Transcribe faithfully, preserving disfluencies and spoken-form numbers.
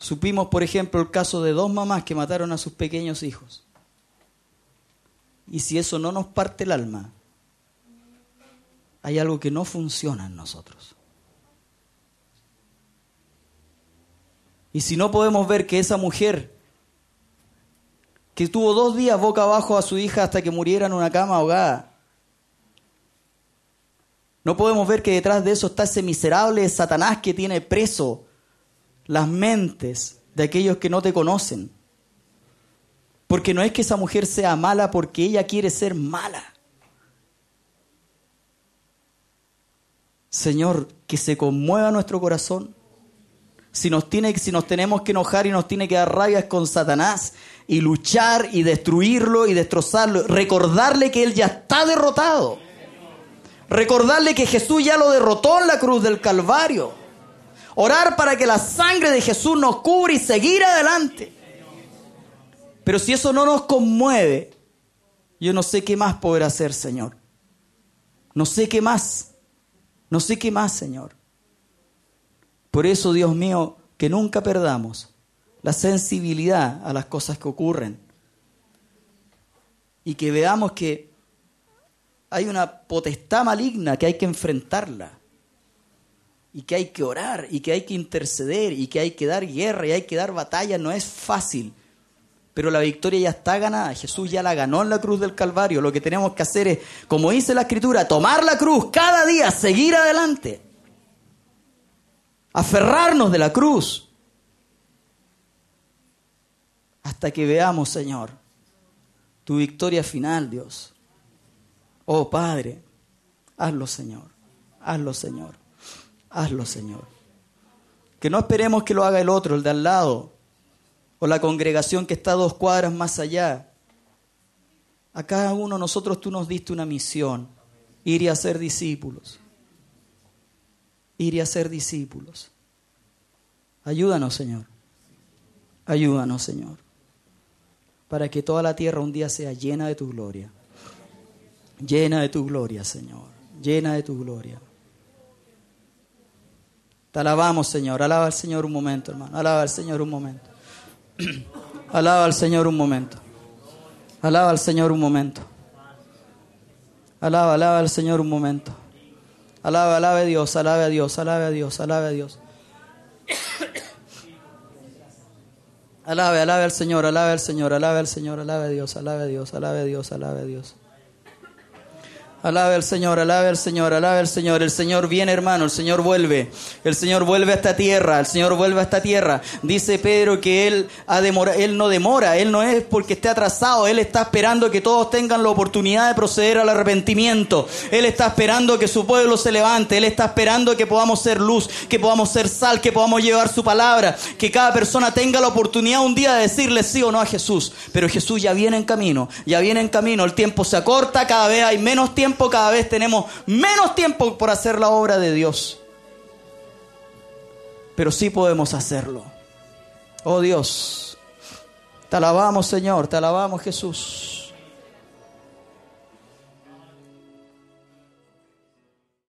Supimos, por ejemplo, el caso de dos mamás que mataron a sus pequeños hijos. Y si eso no nos parte el alma, hay algo que no funciona en nosotros. Y si no podemos ver que esa mujer que tuvo dos días boca abajo a su hija hasta que muriera en una cama ahogada, no podemos ver que detrás de eso está ese miserable Satanás que tiene preso las mentes de aquellos que no te conocen. Porque no es que esa mujer sea mala porque ella quiere ser mala. Señor, que se conmueva nuestro corazón. Si nos, tiene, si nos tenemos que enojar y nos tiene que dar rabias con Satanás y luchar y destruirlo y destrozarlo, recordarle que él ya está derrotado. Recordarle que Jesús ya lo derrotó en la cruz del Calvario. Orar para que la sangre de Jesús nos cubra y seguir adelante. Pero si eso no nos conmueve, yo no sé qué más poder hacer, Señor. No sé qué más. No sé qué más, Señor. Por eso, Dios mío, que nunca perdamos la sensibilidad a las cosas que ocurren. Y que veamos que hay una potestad maligna que hay que enfrentarla. Y que hay que orar, y que hay que interceder, y que hay que dar guerra, y hay que dar batalla. No es fácil. Pero la victoria ya está ganada. Jesús ya la ganó en la cruz del Calvario. Lo que tenemos que hacer es, como dice la Escritura, tomar la cruz cada día, seguir adelante. Aferrarnos de la cruz. Hasta que veamos, Señor, tu victoria final, Dios. Oh, Padre, hazlo, Señor. Hazlo, Señor. Hazlo, Señor. Que no esperemos que lo haga el otro, el de al lado, o la congregación que está dos cuadras más allá. A cada uno de nosotros tú nos diste una misión, ir y hacer discípulos. Ir y hacer discípulos. Ayúdanos, Señor. Ayúdanos, Señor. Para que toda la tierra un día sea llena de tu gloria. Llena de tu gloria, Señor. Llena de tu gloria. Te alabamos, Señor. Alaba al Señor un momento, hermano. Alaba al Señor un momento. Alaba al Señor un momento. Alaba al Señor un momento. Alaba, alaba al Señor un momento. Alaba, alabe a Dios, alabe a Dios, alabe a Dios, alabe a Dios. Alabe, alabe al Señor, alabe al Señor, alabe al Señor, alabe a Dios, alabe a Dios, alabe a Dios, alabe a Dios. Alabe al Señor, alabe al Señor, alabe al Señor. El Señor viene, hermano, el Señor vuelve. El Señor vuelve a esta tierra, el Señor vuelve a esta tierra. Dice Pedro que Él, ha demora, él no demora, Él no es porque esté atrasado. Él está esperando que todos tengan la oportunidad de proceder al arrepentimiento. Él está esperando que su pueblo se levante. Él está esperando que podamos ser luz, que podamos ser sal, que podamos llevar su palabra. Que cada persona tenga la oportunidad un día de decirle sí o no a Jesús. Pero Jesús ya viene en camino, ya viene en camino. El tiempo se acorta, cada vez hay menos tiempo. Cada vez tenemos menos tiempo por hacer la obra de Dios. Pero sí podemos hacerlo. Oh Dios, te alabamos, Señor, te alabamos, Jesús.